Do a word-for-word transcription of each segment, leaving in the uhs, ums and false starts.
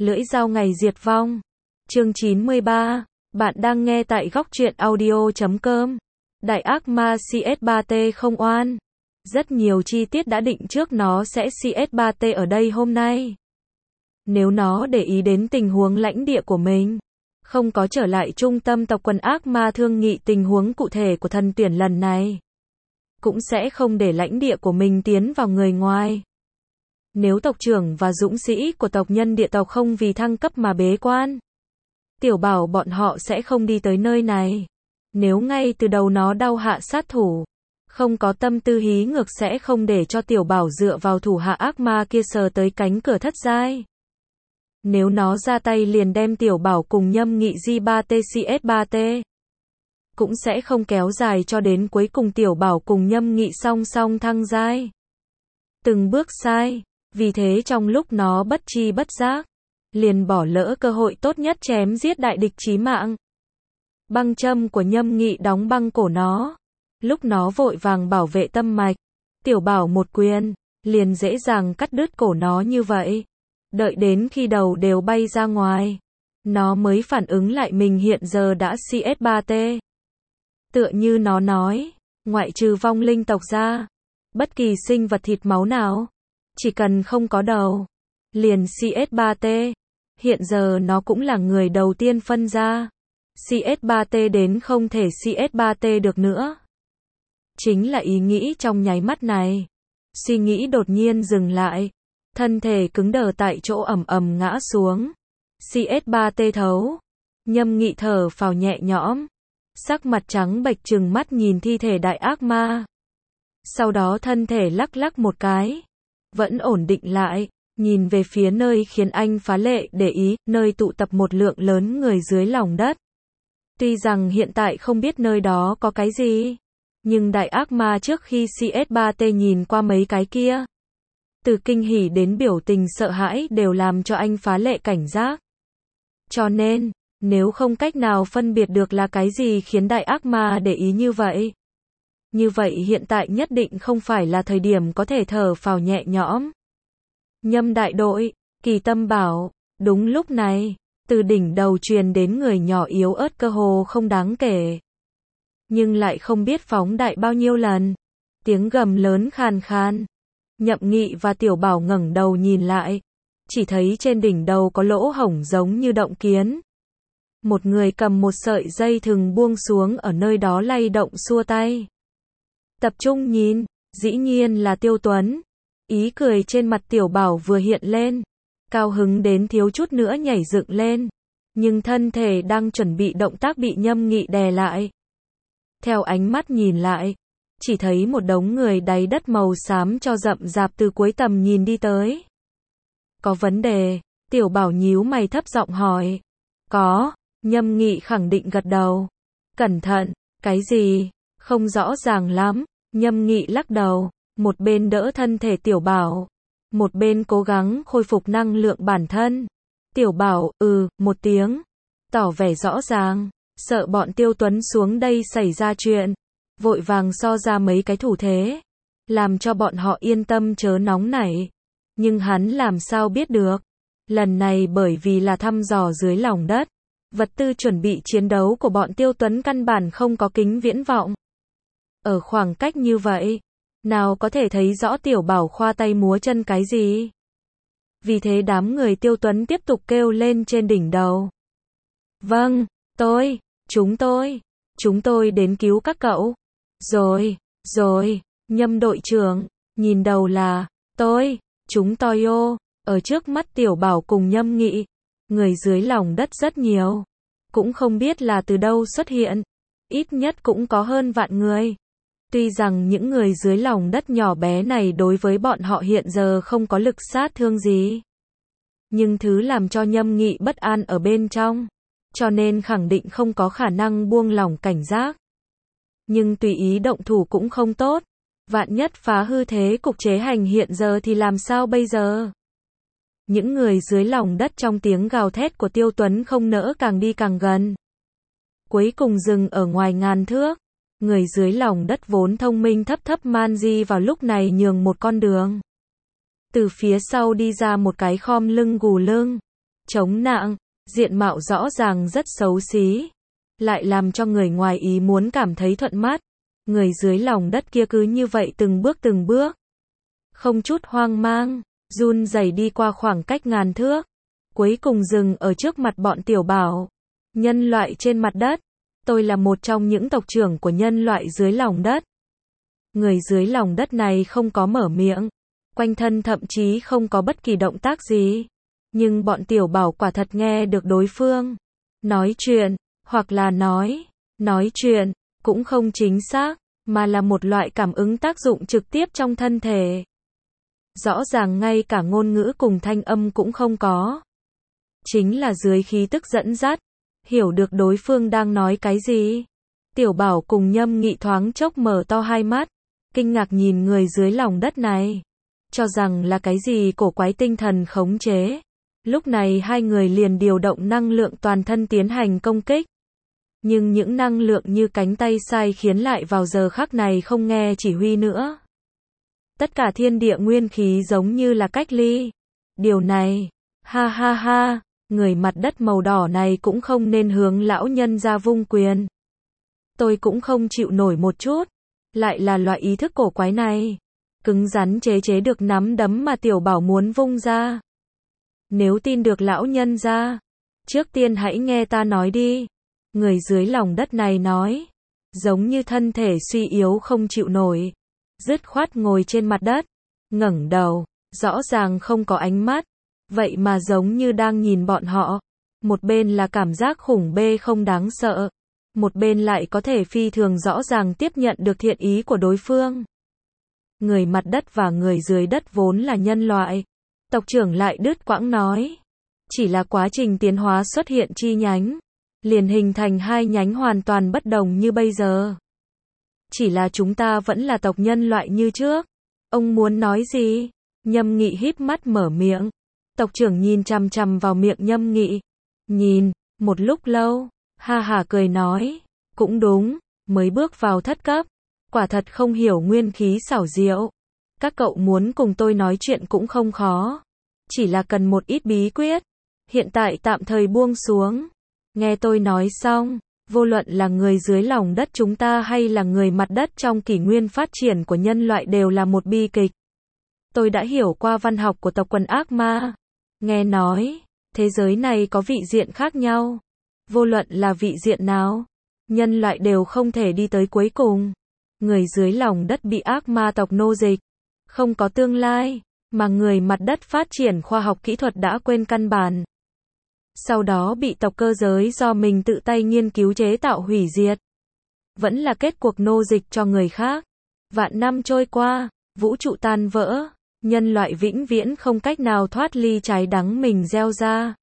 Lưỡi dao ngày diệt vong. Chương chín mươi ba. Bạn đang nghe tại góc truyện audio chấm com. Đại ác ma C S ba T không oan. Rất nhiều chi tiết đã định trước nó sẽ C S ba T ở đây hôm nay. Nếu nó để ý đến tình huống lãnh địa của mình, không có trở lại trung tâm tộc quần ác ma thương nghị tình huống cụ thể của thần tuyển lần này, cũng sẽ không để lãnh địa của mình tiến vào người ngoài. Nếu tộc trưởng và dũng sĩ của tộc nhân địa tộc không vì thăng cấp mà bế quan, Tiểu Bảo bọn họ sẽ không đi tới nơi này. Nếu ngay từ đầu nó đau hạ sát thủ, không có tâm tư hí ngược sẽ không để cho Tiểu Bảo dựa vào thủ hạ ác ma kia sờ tới cánh cửa thất giai. Nếu nó ra tay liền đem Tiểu Bảo cùng Nhâm Nghị G ba T C S ba T, cũng sẽ không kéo dài cho đến cuối cùng Tiểu Bảo cùng Nhâm Nghị song song thăng giai. Từng bước sai, vì thế trong lúc nó bất tri bất giác, liền bỏ lỡ cơ hội tốt nhất chém giết đại địch chí mạng. Băng châm của Nhâm Nghị đóng băng cổ nó. Lúc nó vội vàng bảo vệ tâm mạch, Tiểu Bảo một quyền, liền dễ dàng cắt đứt cổ nó như vậy. Đợi đến khi đầu đều bay ra ngoài, nó mới phản ứng lại mình hiện giờ đã C S ba T. Tựa như nó nói, ngoại trừ vong linh tộc ra, bất kỳ sinh vật thịt máu nào, chỉ cần không có đầu, liền C S ba T. Hiện giờ nó cũng là người đầu tiên phân ra C S ba T đến không thể C S ba T được nữa. Chính là ý nghĩ trong nháy mắt này, suy nghĩ đột nhiên dừng lại, thân thể cứng đờ tại chỗ ầm ầm ngã xuống. C S ba T thấu. Nhâm Nghị thở phào nhẹ nhõm, sắc mặt trắng bệch trừng mắt nhìn thi thể đại ác ma. Sau đó thân thể lắc lắc một cái, vẫn ổn định lại, nhìn về phía nơi khiến anh phá lệ để ý, nơi tụ tập một lượng lớn người dưới lòng đất. Tuy rằng hiện tại không biết nơi đó có cái gì, nhưng đại ác ma trước khi C S ba T nhìn qua mấy cái kia, từ kinh hỉ đến biểu tình sợ hãi đều làm cho anh phá lệ cảnh giác. Cho nên, nếu không cách nào phân biệt được là cái gì khiến đại ác ma để ý như vậy, như vậy hiện tại nhất định không phải là thời điểm có thể thở phào nhẹ nhõm. Nhâm đại đội, Kỳ Tâm bảo, đúng lúc này, từ đỉnh đầu truyền đến người nhỏ yếu ớt cơ hồ không đáng kể, nhưng lại không biết phóng đại bao nhiêu lần. Tiếng gầm lớn khàn khàn. Nhậm Nghị và Tiểu Bảo ngẩng đầu nhìn lại, chỉ thấy trên đỉnh đầu có lỗ hổng giống như động kiến. Một người cầm một sợi dây thừng buông xuống ở nơi đó lay động xua tay. Tập trung nhìn, dĩ nhiên là Tiêu Tuấn. Ý cười trên mặt Tiểu Bảo vừa hiện lên, cao hứng đến thiếu chút nữa nhảy dựng lên, nhưng thân thể đang chuẩn bị động tác bị Nhâm Nghị đè lại. Theo ánh mắt nhìn lại, chỉ thấy một đống người đáy đất màu xám cho rậm rạp từ cuối tầm nhìn đi tới. Có vấn đề? Tiểu Bảo nhíu mày thấp giọng hỏi. Có, Nhâm Nghị khẳng định gật đầu. Cẩn thận, cái gì? Không rõ ràng lắm. Nhâm Nghị lắc đầu, một bên đỡ thân thể Tiểu Bảo, một bên cố gắng khôi phục năng lượng bản thân. Tiểu Bảo, ừ, một tiếng, tỏ vẻ rõ ràng, sợ bọn Tiêu Tuấn xuống đây xảy ra chuyện, vội vàng so ra mấy cái thủ thế, làm cho bọn họ yên tâm chớ nóng nảy. Nhưng hắn làm sao biết được, lần này bởi vì là thăm dò dưới lòng đất, vật tư chuẩn bị chiến đấu của bọn Tiêu Tuấn căn bản không có kính viễn vọng. Ở khoảng cách như vậy, nào có thể thấy rõ Tiểu Bảo khoa tay múa chân cái gì. Vì thế đám người Tiêu Tuấn tiếp tục kêu lên trên đỉnh đầu. Vâng, tôi, chúng tôi, chúng tôi đến cứu các cậu. Rồi, rồi, Nhâm đội trưởng, nhìn đầu là, tôi, chúng tôi ô, ở trước mắt Tiểu Bảo cùng Nhâm Nghị, người dưới lòng đất rất nhiều, cũng không biết là từ đâu xuất hiện, ít nhất cũng có hơn vạn người. Tuy rằng những người dưới lòng đất nhỏ bé này đối với bọn họ hiện giờ không có lực sát thương gì, nhưng thứ làm cho Nhâm Nghị bất an ở bên trong, cho nên khẳng định không có khả năng buông lỏng cảnh giác. Nhưng tùy ý động thủ cũng không tốt, vạn nhất phá hư thế cục chế hành hiện giờ thì làm sao bây giờ? Những người dưới lòng đất trong tiếng gào thét của Tiêu Tuấn không nỡ càng đi càng gần. Cuối cùng dừng ở ngoài ngàn thước. Người dưới lòng đất vốn thông minh thấp thấp man di vào lúc này nhường một con đường. Từ phía sau đi ra một cái khom lưng gù lưng, chống nạng, diện mạo rõ ràng rất xấu xí, lại làm cho người ngoài ý muốn cảm thấy thuận mắt. Người dưới lòng đất kia cứ như vậy từng bước từng bước, không chút hoang mang, run rẩy đi qua khoảng cách ngàn thước, cuối cùng dừng ở trước mặt bọn Tiểu Bảo. Nhân loại trên mặt đất, tôi là một trong những tộc trưởng của nhân loại dưới lòng đất. Người dưới lòng đất này không có mở miệng, quanh thân thậm chí không có bất kỳ động tác gì. Nhưng bọn Tiểu Bảo quả thật nghe được đối phương nói chuyện, hoặc là nói, nói chuyện, cũng không chính xác, mà là một loại cảm ứng tác dụng trực tiếp trong thân thể. Rõ ràng ngay cả ngôn ngữ cùng thanh âm cũng không có. Chính là dưới khí tức dẫn dắt, hiểu được đối phương đang nói cái gì. Tiểu Bảo cùng Nhâm Nghị thoáng chốc mở to hai mắt, kinh ngạc nhìn người dưới lòng đất này, cho rằng là cái gì cổ quái tinh thần khống chế. Lúc này hai người liền điều động năng lượng toàn thân tiến hành công kích. Nhưng những năng lượng như cánh tay sai khiến lại vào giờ khắc này không nghe chỉ huy nữa. Tất cả thiên địa nguyên khí giống như là cách ly. Điều này, ha ha ha, người mặt đất màu đỏ này cũng không nên hướng lão nhân ra vung quyền. Tôi cũng không chịu nổi một chút. Lại là loại ý thức cổ quái này. Cứng rắn chế chế được nắm đấm mà Tiểu Bảo muốn vung ra. Nếu tin được lão nhân ra, trước tiên hãy nghe ta nói đi. Người dưới lòng đất này nói, giống như thân thể suy yếu không chịu nổi, dứt khoát ngồi trên mặt đất, ngẩng đầu, rõ ràng không có ánh mắt, vậy mà giống như đang nhìn bọn họ. Một bên là cảm giác khủng bê không đáng sợ, một bên lại có thể phi thường rõ ràng tiếp nhận được thiện ý của đối phương. Người mặt đất và người dưới đất vốn là nhân loại. Tộc trưởng lại đứt quãng nói, chỉ là quá trình tiến hóa xuất hiện chi nhánh, liền hình thành hai nhánh hoàn toàn bất đồng như bây giờ. Chỉ là chúng ta vẫn là tộc nhân loại như trước. Ông muốn nói gì? Nhâm Nghị híp mắt mở miệng. Tộc trưởng nhìn chằm chằm vào miệng Nhâm Nghị. Nhìn, một lúc lâu, ha hả cười nói, cũng đúng, mới bước vào thất cấp, quả thật không hiểu nguyên khí xảo diệu. Các cậu muốn cùng tôi nói chuyện cũng không khó, chỉ là cần một ít bí quyết. Hiện tại tạm thời buông xuống. Nghe tôi nói xong, vô luận là người dưới lòng đất chúng ta hay là người mặt đất trong kỷ nguyên phát triển của nhân loại đều là một bi kịch. Tôi đã hiểu qua văn học của tộc quần ác ma. Nghe nói, thế giới này có vị diện khác nhau. Vô luận là vị diện nào, nhân loại đều không thể đi tới cuối cùng. Người dưới lòng đất bị ác ma tộc nô dịch, không có tương lai, mà người mặt đất phát triển khoa học kỹ thuật đã quên căn bản. Sau đó bị tộc cơ giới do mình tự tay nghiên cứu chế tạo hủy diệt. Vẫn là kết cuộc nô dịch cho người khác. Vạn năm trôi qua, vũ trụ tan vỡ, nhân loại vĩnh viễn không cách nào thoát ly trái đắng mình gieo ra.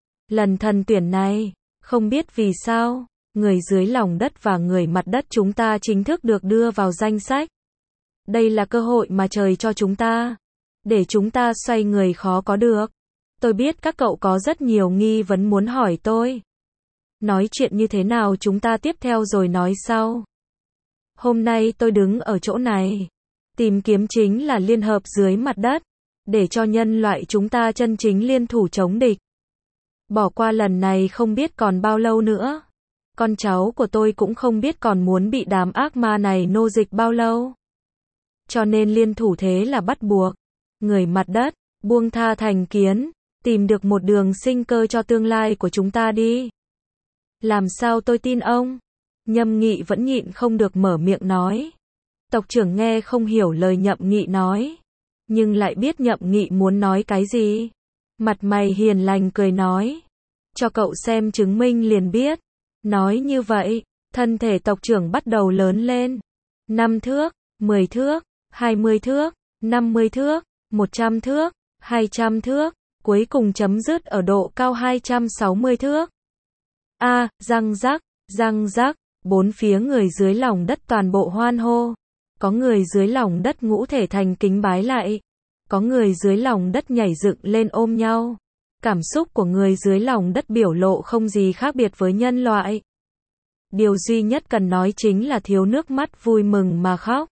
Lần thần tuyển này, không biết vì sao, người dưới lòng đất và người mặt đất chúng ta chính thức được đưa vào danh sách. Đây là cơ hội mà trời cho chúng ta, để chúng ta xoay người khó có được. Tôi biết các cậu có rất nhiều nghi vấn muốn hỏi tôi. Nói chuyện như thế nào chúng ta tiếp theo rồi nói sau. Hôm nay tôi đứng ở chỗ này, tìm kiếm chính là liên hợp dưới mặt đất, để cho nhân loại chúng ta chân chính liên thủ chống địch. Bỏ qua lần này không biết còn bao lâu nữa. Con cháu của tôi cũng không biết còn muốn bị đám ác ma này nô dịch bao lâu. Cho nên liên thủ thế là bắt buộc. Người mặt đất, buông tha thành kiến, tìm được một đường sinh cơ cho tương lai của chúng ta đi. Làm sao tôi tin ông? Nhâm Nghị vẫn nhịn không được mở miệng nói. Tộc trưởng nghe không hiểu lời Nhậm Nghị nói, nhưng lại biết Nhậm Nghị muốn nói cái gì. Mặt mày hiền lành cười nói, cho cậu xem chứng minh liền biết. Nói như vậy, thân thể tộc trưởng bắt đầu lớn lên. Năm thước, mười thước, hai mươi thước, năm mươi thước, một trăm thước, hai trăm thước, cuối cùng chấm dứt ở độ cao hai trăm sáu mươi thước. A, à, răng rắc, răng rắc, bốn phía người dưới lòng đất toàn bộ hoan hô. Có người dưới lòng đất ngũ thể thành kính bái lại. Có người dưới lòng đất nhảy dựng lên ôm nhau. Cảm xúc của người dưới lòng đất biểu lộ không gì khác biệt với nhân loại. Điều duy nhất cần nói chính là thiếu nước mắt vui mừng mà khóc.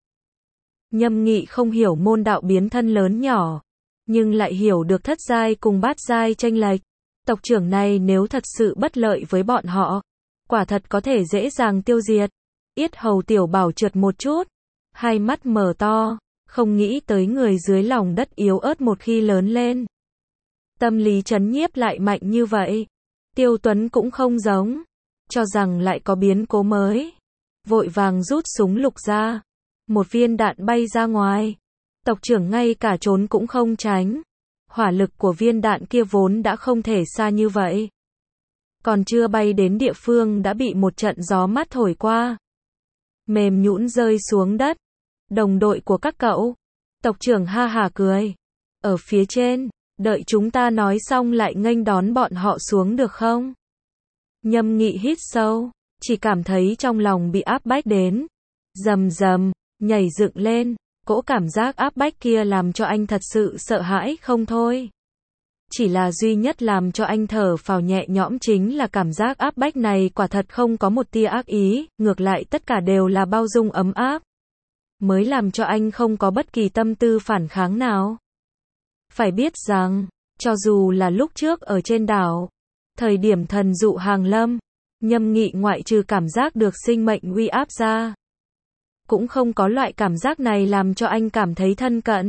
Nhâm Nghị không hiểu môn đạo biến thân lớn nhỏ, nhưng lại hiểu được thất giai cùng bát giai chênh lệch. Tộc trưởng này nếu thật sự bất lợi với bọn họ, quả thật có thể dễ dàng tiêu diệt. Yết hầu tiểu bảo trượt một chút, hai mắt mở to, không nghĩ tới người dưới lòng đất yếu ớt một khi lớn lên. Tâm lý trấn nhiếp lại mạnh như vậy. Tiêu Tuấn cũng không giống, cho rằng lại có biến cố mới. Vội vàng rút súng lục ra, một viên đạn bay ra ngoài. Tộc trưởng ngay cả trốn cũng không tránh. Hỏa lực của viên đạn kia vốn đã không thể xa như vậy. Còn chưa bay đến địa phương đã bị một trận gió mát thổi qua. Mềm nhũn rơi xuống đất. Đồng đội của các cậu. Tộc trưởng ha hả cười. Ở phía trên, đợi chúng ta nói xong lại nghênh đón bọn họ xuống được không? Nhâm Nghị hít sâu, chỉ cảm thấy trong lòng bị áp bách đến. Rầm rầm, nhảy dựng lên. Cỗ cảm giác áp bách kia làm cho anh thật sự sợ hãi không thôi. Chỉ là duy nhất làm cho anh thở phào nhẹ nhõm chính là cảm giác áp bách này quả thật không có một tia ác ý, ngược lại tất cả đều là bao dung ấm áp. Mới làm cho anh không có bất kỳ tâm tư phản kháng nào. Phải biết rằng, cho dù là lúc trước ở trên đảo, thời điểm thần dụ hàng lâm, Nhâm Nghị ngoại trừ cảm giác được sinh mệnh uy áp ra, cũng không có loại cảm giác này làm cho anh cảm thấy thân cận.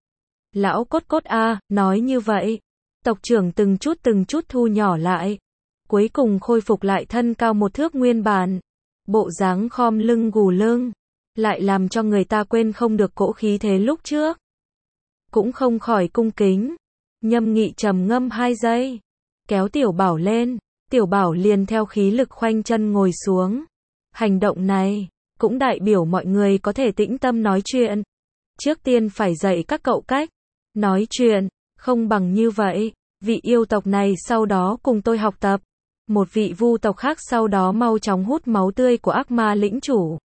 Lão cốt cốt a, nói như vậy, tộc trưởng từng chút từng chút thu nhỏ lại, cuối cùng khôi phục lại thân cao một thước nguyên bản, bộ dáng khom lưng gù lưng, lại làm cho người ta quên không được cỗ khí thế lúc trước. Cũng không khỏi cung kính. Nhâm Nghị trầm ngâm hai giây, kéo Tiểu Bảo lên, Tiểu Bảo liền theo khí lực khoanh chân ngồi xuống. Hành động này cũng đại biểu mọi người có thể tĩnh tâm nói chuyện. Trước tiên phải dạy các cậu cách nói chuyện, không bằng như vậy, vị yêu tộc này sau đó cùng tôi học tập, một vị vu tộc khác sau đó mau chóng hút máu tươi của ác ma lĩnh chủ.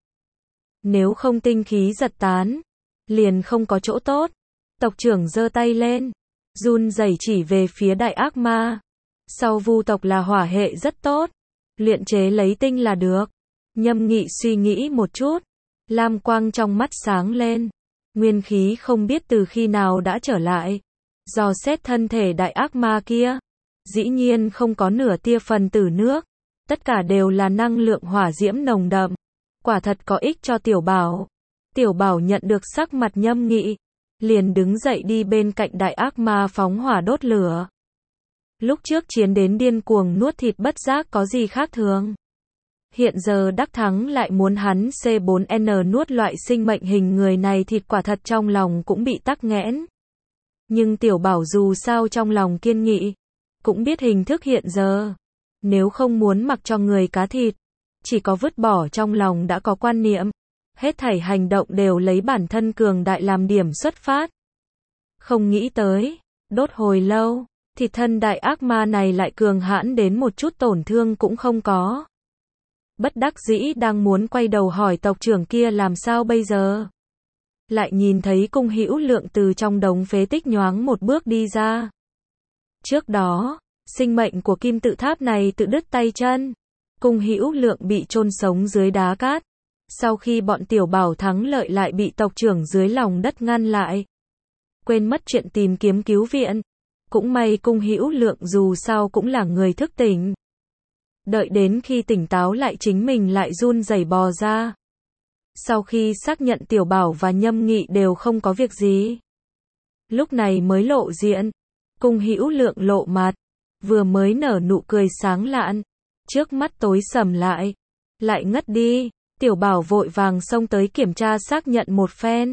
Nếu không tinh khí giật tán, liền không có chỗ tốt. Tộc trưởng giơ tay lên, run rẩy chỉ về phía đại ác ma. Sau vu tộc là hỏa hệ rất tốt, luyện chế lấy tinh là được. Nhâm Nghị suy nghĩ một chút, lam quang trong mắt sáng lên. Nguyên khí không biết từ khi nào đã trở lại. Dò xét thân thể đại ác ma kia, dĩ nhiên không có nửa tia phần tử nước, tất cả đều là năng lượng hỏa diễm nồng đậm. Quả thật có ích cho Tiểu Bảo. Tiểu Bảo nhận được sắc mặt Nhâm Nghị, liền đứng dậy đi bên cạnh đại ác ma phóng hỏa đốt lửa. Lúc trước chiến đến điên cuồng nuốt thịt bất giác có gì khác thường. Hiện giờ đắc thắng lại muốn hắn C bốn N nuốt loại sinh mệnh hình người này, thịt quả thật trong lòng cũng bị tắc nghẽn. Nhưng Tiểu Bảo dù sao trong lòng kiên nghị, cũng biết hình thức hiện giờ. Nếu không muốn mặc cho người cá thịt, chỉ có vứt bỏ trong lòng đã có quan niệm. Hết thảy hành động đều lấy bản thân cường đại làm điểm xuất phát. Không nghĩ tới, đốt hồi lâu, thịt thân đại ác ma này lại cường hãn đến một chút tổn thương cũng không có. Bất đắc dĩ đang muốn quay đầu hỏi tộc trưởng kia làm sao bây giờ. Lại nhìn thấy Cung Hữu Lượng từ trong đống phế tích nhoáng một bước đi ra. Trước đó, sinh mệnh của kim tự tháp này tự đứt tay chân. Cung Hữu Lượng bị chôn sống dưới đá cát. Sau khi bọn Tiểu Bảo thắng lợi lại bị tộc trưởng dưới lòng đất ngăn lại. Quên mất chuyện tìm kiếm cứu viện. Cũng may Cung Hữu Lượng dù sao cũng là người thức tỉnh. Đợi đến khi tỉnh táo lại chính mình lại run rẩy bò ra. Sau khi xác nhận Tiểu Bảo và Nhâm Nghị đều không có việc gì, lúc này mới lộ diện. Cung Hữu Lượng lộ mặt, vừa mới nở nụ cười sáng lạn, trước mắt tối sầm lại, lại ngất đi. Tiểu Bảo vội vàng xông tới kiểm tra xác nhận một phen.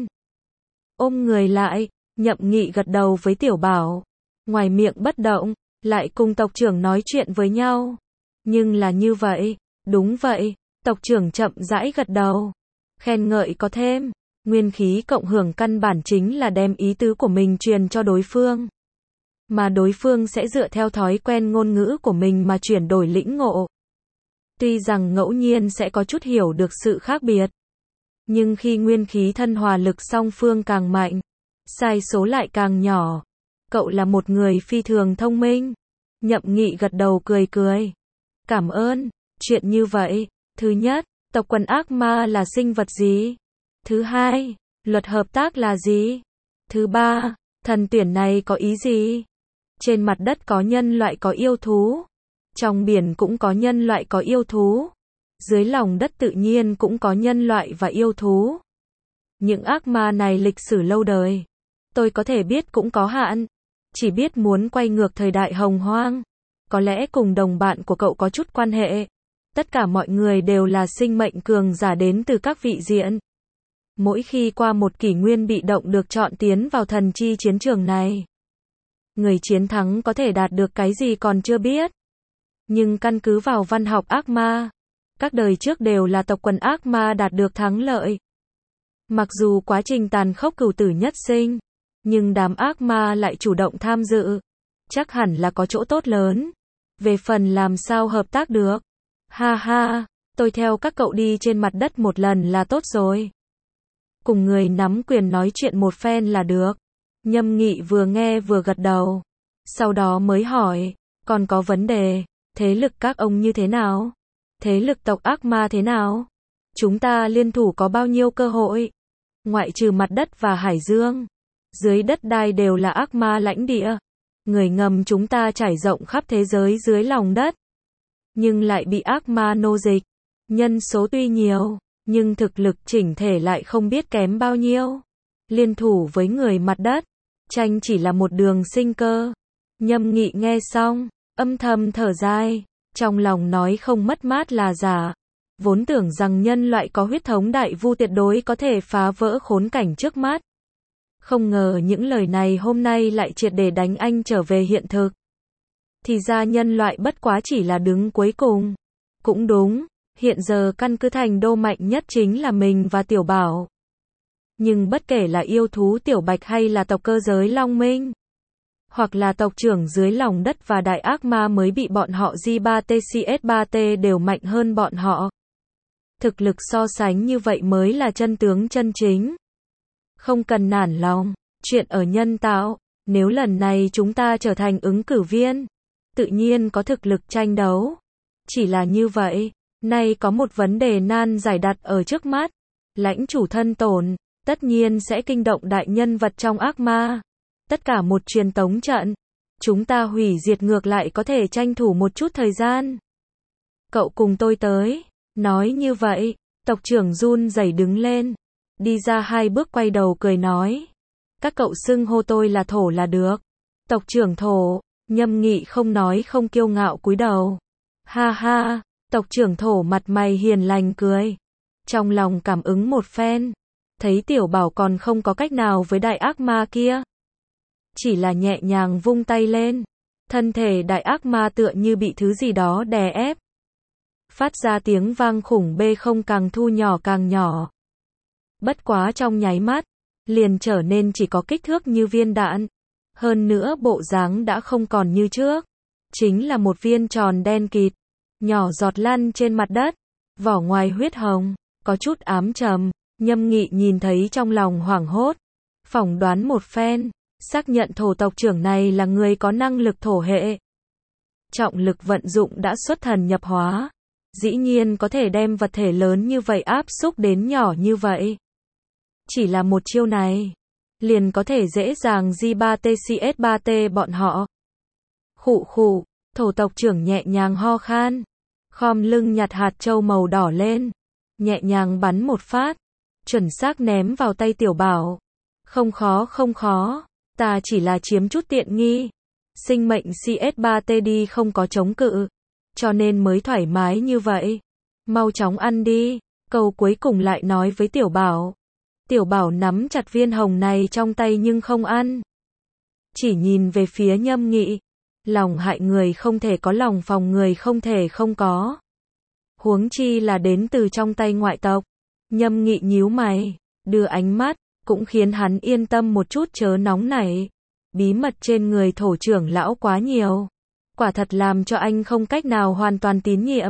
Ôm người lại, Nhậm Nghị gật đầu với Tiểu Bảo, ngoài miệng bất động, lại cùng tộc trưởng nói chuyện với nhau. Nhưng là như vậy, đúng vậy, tộc trưởng chậm rãi gật đầu, khen ngợi có thêm. Nguyên khí cộng hưởng căn bản chính là đem ý tứ của mình truyền cho đối phương, mà đối phương sẽ dựa theo thói quen ngôn ngữ của mình mà chuyển đổi lĩnh ngộ. Tuy rằng ngẫu nhiên sẽ có chút hiểu được sự khác biệt, nhưng khi nguyên khí thân hòa lực song phương càng mạnh, sai số lại càng nhỏ. Cậu là một người phi thường thông minh. Nhậm Nghị gật đầu cười cười. Cảm ơn. Chuyện như vậy, thứ nhất, tộc quần ác ma là sinh vật gì? Thứ hai, luật hợp tác là gì? Thứ ba, thần tuyển này có ý gì? Trên mặt đất có nhân loại có yêu thú. Trong biển cũng có nhân loại có yêu thú. Dưới lòng đất tự nhiên cũng có nhân loại và yêu thú. Những ác ma này lịch sử lâu đời. Tôi có thể biết cũng có hạn. Chỉ biết muốn quay ngược thời đại hồng hoang. Có lẽ cùng đồng bạn của cậu có chút quan hệ. Tất cả mọi người đều là sinh mệnh cường giả đến từ các vị diện. Mỗi khi qua một kỷ nguyên bị động được chọn tiến vào thần chi chiến trường này. Người chiến thắng có thể đạt được cái gì còn chưa biết. Nhưng căn cứ vào văn học ác ma, các đời trước đều là tộc quần ác ma đạt được thắng lợi. Mặc dù quá trình tàn khốc cửu tử nhất sinh, nhưng đám ác ma lại chủ động tham dự. Chắc hẳn là có chỗ tốt lớn. Về phần làm sao hợp tác được. Ha ha, tôi theo các cậu đi trên mặt đất một lần là tốt rồi. Cùng người nắm quyền nói chuyện một phen là được. Nhâm Nghị vừa nghe vừa gật đầu. Sau đó mới hỏi, còn có vấn đề, thế lực các ông như thế nào? Thế lực tộc ác ma thế nào? Chúng ta liên thủ có bao nhiêu cơ hội? Ngoại trừ mặt đất và hải dương, dưới đất đai đều là ác ma lãnh địa. Người ngầm chúng ta trải rộng khắp thế giới dưới lòng đất. Nhưng lại bị ác ma nô dịch. Nhân số tuy nhiều, nhưng thực lực chỉnh thể lại không biết kém bao nhiêu. Liên thủ với người mặt đất, tranh chỉ là một đường sinh cơ. Nhâm Nghị nghe xong, âm thầm thở dài, trong lòng nói không mất mát là giả. Vốn tưởng rằng nhân loại có huyết thống đại vu tuyệt đối có thể phá vỡ khốn cảnh trước mắt. Không ngờ những lời này hôm nay lại triệt để đánh anh trở về hiện thực. Thì ra nhân loại bất quá chỉ là đứng cuối cùng. Cũng đúng, hiện giờ căn cứ thành đô mạnh nhất chính là mình và Tiểu Bảo. Nhưng bất kể là yêu thú Tiểu Bạch hay là tộc cơ giới Long Minh, hoặc là tộc trưởng dưới lòng đất và đại ác ma mới bị bọn họ G ba T C S ba T đều mạnh hơn bọn họ. Thực lực so sánh như vậy mới là chân tướng chân chính. Không cần nản lòng, chuyện ở nhân tạo, nếu lần này chúng ta trở thành ứng cử viên, tự nhiên có thực lực tranh đấu. Chỉ là như vậy, nay có một vấn đề nan giải đặt ở trước mắt. Lãnh chủ thân tổn, tất nhiên sẽ kinh động đại nhân vật trong ác ma. Tất cả một truyền tống trận, chúng ta hủy diệt ngược lại có thể tranh thủ một chút thời gian. Cậu cùng tôi tới. Nói như vậy, tộc trưởng run rẩy đứng lên, đi ra hai bước quay đầu cười nói. Các cậu xưng hô tôi là Thổ là được. Tộc trưởng Thổ. Nhâm Nghị không nói không kiêu ngạo cúi đầu. Ha ha, tộc trưởng Thổ mặt mày hiền lành cười. Trong lòng cảm ứng một phen, thấy Tiểu Bảo còn không có cách nào với đại ác ma kia. Chỉ là nhẹ nhàng vung tay lên, thân thể đại ác ma tựa như bị thứ gì đó đè ép. Phát ra tiếng vang khủng bê không càng thu nhỏ càng nhỏ. Bất quá trong nháy mắt, liền trở nên chỉ có kích thước như viên đạn. Hơn nữa bộ dáng đã không còn như trước. Chính là một viên tròn đen kịt, nhỏ giọt lăn trên mặt đất, vỏ ngoài huyết hồng, có chút ám trầm. Nhâm Nghị nhìn thấy trong lòng hoảng hốt, phỏng đoán một phen, xác nhận thổ tộc trưởng này là người có năng lực thổ hệ. Trọng lực vận dụng đã xuất thần nhập hóa, dĩ nhiên có thể đem vật thể lớn như vậy áp xúc đến nhỏ như vậy. Chỉ là một chiêu này, liền có thể dễ dàng G ba T C S ba T bọn họ. Khụ khụ, thổ tộc trưởng nhẹ nhàng ho khan, khom lưng nhặt hạt châu màu đỏ lên, nhẹ nhàng bắn một phát, chuẩn xác ném vào tay Tiểu Bảo. Không khó không khó, ta chỉ là chiếm chút tiện nghi. Sinh mệnh C S ba T đi không có chống cự, cho nên mới thoải mái như vậy. Mau chóng ăn đi, câu cuối cùng lại nói với Tiểu Bảo. Tiểu Bảo nắm chặt viên hồng này trong tay nhưng không ăn. Chỉ nhìn về phía Nhâm Nghị. Lòng hại người không thể có, lòng phòng người không thể không có. Huống chi là đến từ trong tay ngoại tộc. Nhâm Nghị nhíu mày, đưa ánh mắt, cũng khiến hắn yên tâm một chút chớ nóng nảy. Bí mật trên người thổ trưởng lão quá nhiều. Quả thật làm cho anh không cách nào hoàn toàn tín nhiệm.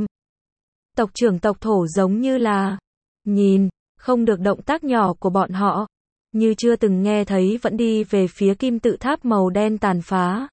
Tộc trưởng tộc thổ giống như là nhìn, không được động tác nhỏ của bọn họ. Như chưa từng nghe thấy vẫn đi về phía kim tự tháp màu đen tàn phá.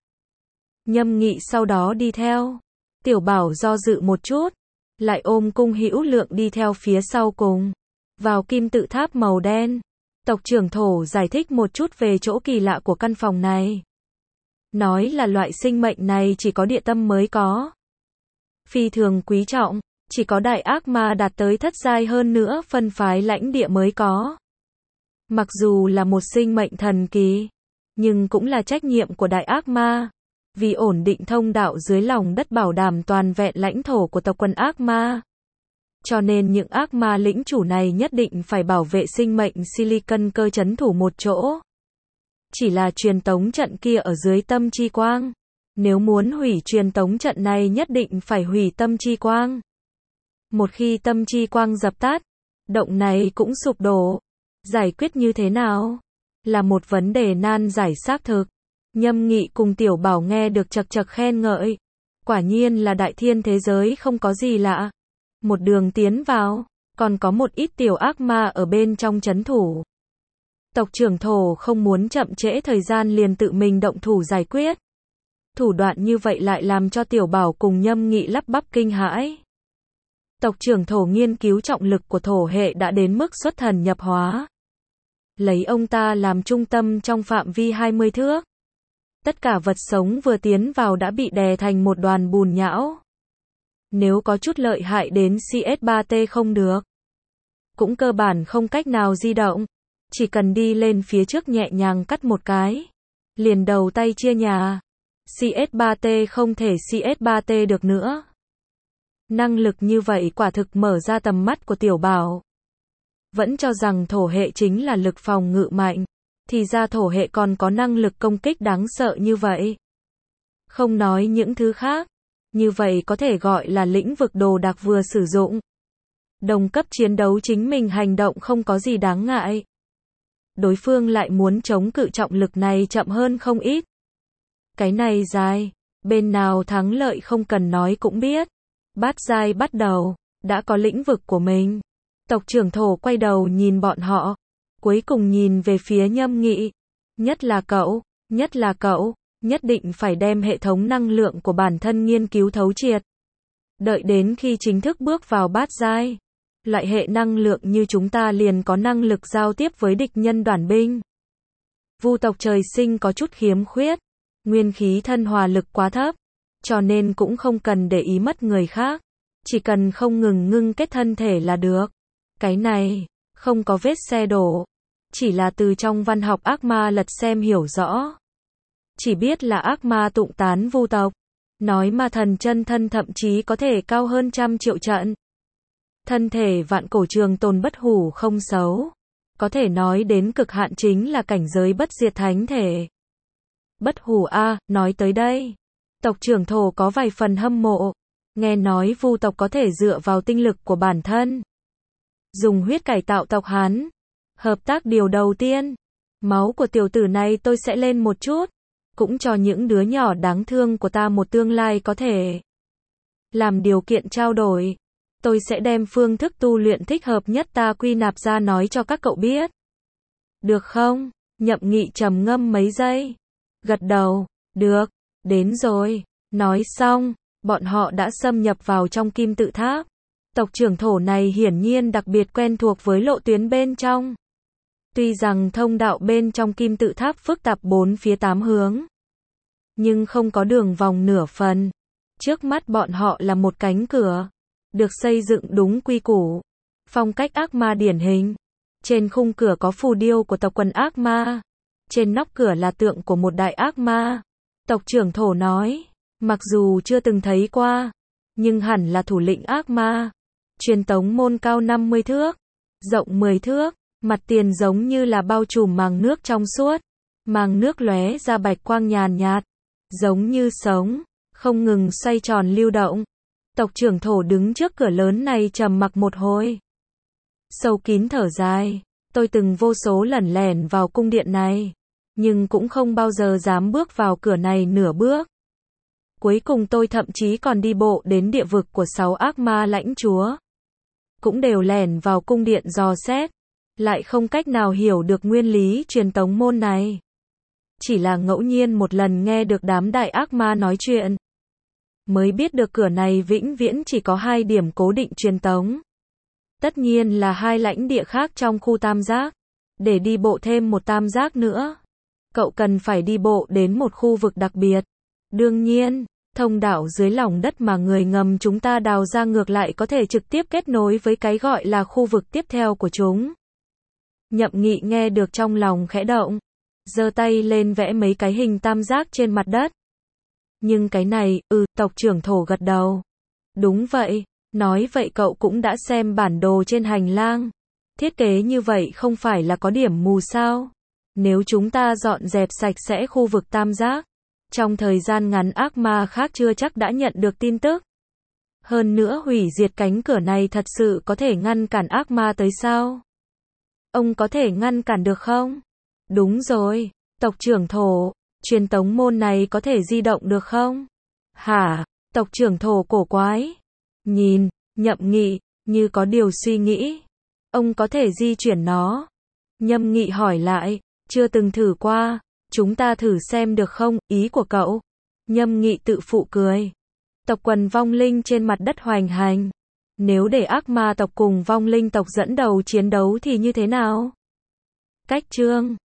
Nhâm Nghị sau đó đi theo. Tiểu Bảo do dự một chút, lại ôm Cung Hữu Lượng đi theo phía sau cùng. Vào kim tự tháp màu đen, tộc trưởng thổ giải thích một chút về chỗ kỳ lạ của căn phòng này. nói là loại sinh mệnh này chỉ có địa tâm mới có. Phi thường quý trọng, chỉ có đại ác ma đạt tới thất giai hơn nữa phân phái lãnh địa mới có. Mặc dù là một sinh mệnh thần kỳ, nhưng cũng là trách nhiệm của đại ác ma. Vì ổn định thông đạo dưới lòng đất bảo đảm toàn vẹn lãnh thổ của tộc quần ác ma. Cho nên những ác ma lĩnh chủ này nhất định phải bảo vệ sinh mệnh Silicon cơ trấn thủ một chỗ. Chỉ là truyền tống trận kia ở dưới tâm chi quang. Nếu muốn hủy truyền tống trận này nhất định phải hủy tâm chi quang. Một khi tâm chi quang dập tắt, động này cũng sụp đổ. Giải quyết như thế nào? Là một vấn đề nan giải xác thực. Nhâm Nghị cùng Tiểu Bảo nghe được chật chật khen ngợi. Quả nhiên là đại thiên thế giới không có gì lạ. Một đường tiến vào, còn có một ít tiểu ác ma ở bên trong trấn thủ. Tộc trưởng Thổ không muốn chậm trễ thời gian liền tự mình động thủ giải quyết. Thủ đoạn như vậy lại làm cho Tiểu Bảo cùng Nhâm Nghị lắp bắp kinh hãi. Tộc trưởng Thổ nghiên cứu trọng lực của thổ hệ đã đến mức xuất thần nhập hóa. Lấy ông ta làm trung tâm trong phạm vi hai mươi thước. Tất cả vật sống vừa tiến vào đã bị đè thành một đoàn bùn nhão. Nếu có chút lợi hại đến C S ba T không được. Cũng cơ bản không cách nào di động. Chỉ cần đi lên phía trước nhẹ nhàng cắt một cái. Liền đầu tay chia nhà. C S ba T không thể C S ba T được nữa. Năng lực như vậy quả thực mở ra tầm mắt của Tiểu Bảo. Vẫn cho rằng thổ hệ chính là lực phòng ngự mạnh. Thì ra thổ hệ còn có năng lực công kích đáng sợ như vậy. Không nói những thứ khác. Như vậy có thể gọi là lĩnh vực đồ đạc vừa sử dụng. Đồng cấp chiến đấu chính mình hành động không có gì đáng ngại. Đối phương lại muốn chống cự trọng lực này chậm hơn không ít. Cái này dài. Bên nào thắng lợi không cần nói cũng biết. Bát giai bắt đầu. Đã có lĩnh vực của mình. Tộc trưởng Thổ quay đầu nhìn bọn họ. Cuối cùng nhìn về phía Nhâm Nghị. Nhất là cậu. Nhất là cậu. Nhất định phải đem hệ thống năng lượng của bản thân nghiên cứu thấu triệt. Đợi đến khi chính thức bước vào bát giai. Loại hệ năng lượng như chúng ta liền có năng lực giao tiếp với địch nhân đoàn binh. Vu tộc trời sinh có chút khiếm khuyết. Nguyên khí thân hòa lực quá thấp. Cho nên cũng không cần để ý mất người khác. Chỉ cần không ngừng ngưng kết thân thể là được. Cái này, không có vết xe đổ. Chỉ là từ trong văn học ác ma lật xem hiểu rõ. Chỉ biết là ác ma tụng tán vu tộc. Nói ma thần chân thân thậm chí có thể cao hơn trăm triệu trận. Thân thể vạn cổ trường tồn bất hủ không xấu. Có thể nói đến cực hạn chính là cảnh giới bất diệt thánh thể. Bất hủ a, nói tới đây. Tộc trưởng Thổ có vài phần hâm mộ. Nghe nói vu tộc có thể dựa vào tinh lực của bản thân. Dùng huyết cải tạo tộc hắn. Hợp tác điều đầu tiên. Máu của tiểu tử này tôi sẽ lên một chút. Cũng cho những đứa nhỏ đáng thương của ta một tương lai có thể. Làm điều kiện trao đổi. Tôi sẽ đem phương thức tu luyện thích hợp nhất ta quy nạp ra nói cho các cậu biết. Được không? Nhậm Nghị trầm ngâm mấy giây. Gật đầu. Được. Đến rồi. Nói xong. Bọn họ đã xâm nhập vào trong kim tự tháp. Tộc trưởng Thổ này hiển nhiên đặc biệt quen thuộc với lộ tuyến bên trong. Tuy rằng thông đạo bên trong kim tự tháp phức tạp bốn phía tám hướng. Nhưng không có đường vòng nửa phần. Trước mắt bọn họ là một cánh cửa. Được xây dựng đúng quy củ. Phong cách ác ma điển hình. Trên khung cửa có phù điêu của tộc quần ác ma. Trên nóc cửa là tượng của một đại ác ma. Tộc trưởng Thổ nói. Mặc dù chưa từng thấy qua. Nhưng hẳn là thủ lĩnh ác ma. Truyền tống môn cao năm mươi thước. Rộng mười thước. Mặt tiền giống như là bao trùm màng nước trong suốt. Màng nước lóe ra bạch quang nhàn nhạt. Giống như sống. Không ngừng xoay tròn lưu động. Tộc trưởng Thổ đứng trước cửa lớn này trầm mặc một hồi. Sâu kín thở dài. Tôi từng vô số lần lẻn vào cung điện này. Nhưng cũng không bao giờ dám bước vào cửa này nửa bước. Cuối cùng tôi thậm chí còn đi bộ đến địa vực của sáu ác ma lãnh chúa. Cũng đều lẻn vào cung điện dò xét. Lại không cách nào hiểu được nguyên lý truyền tống môn này. Chỉ là ngẫu nhiên một lần nghe được đám đại ác ma nói chuyện. Mới biết được cửa này vĩnh viễn chỉ có hai điểm cố định truyền tống. Tất nhiên là hai lãnh địa khác trong khu tam giác. Để đi bộ thêm một tam giác nữa. Cậu cần phải đi bộ đến một khu vực đặc biệt. Đương nhiên, thông đạo dưới lòng đất mà người ngầm chúng ta đào ra ngược lại có thể trực tiếp kết nối với cái gọi là khu vực tiếp theo của chúng. Nhậm Nghị nghe được trong lòng khẽ động, giơ tay lên vẽ mấy cái hình tam giác trên mặt đất. Nhưng cái này, ừ, tộc trưởng Thổ gật đầu. Đúng vậy, nói vậy cậu cũng đã xem bản đồ trên hành lang. Thiết kế như vậy không phải là có điểm mù sao? Nếu chúng ta dọn dẹp sạch sẽ khu vực tam giác, trong thời gian ngắn ác ma khác chưa chắc đã nhận được tin tức. Hơn nữa hủy diệt cánh cửa này thật sự có thể ngăn cản ác ma tới sao? Ông có thể ngăn cản được không? Đúng rồi, tộc trưởng Thổ, truyền tống môn này có thể di động được không? Hả? Tộc trưởng Thổ cổ quái. Nhìn, Nhậm Nghị, như có điều suy nghĩ. Ông có thể di chuyển nó. Nhậm Nghị hỏi lại, chưa từng thử qua, chúng ta thử xem được không, ý của cậu. Nhậm Nghị tự phụ cười. Tộc quần vong linh trên mặt đất hoành hành. Nếu để ác ma tộc cùng vong linh tộc dẫn đầu chiến đấu thì như thế nào? Cách chương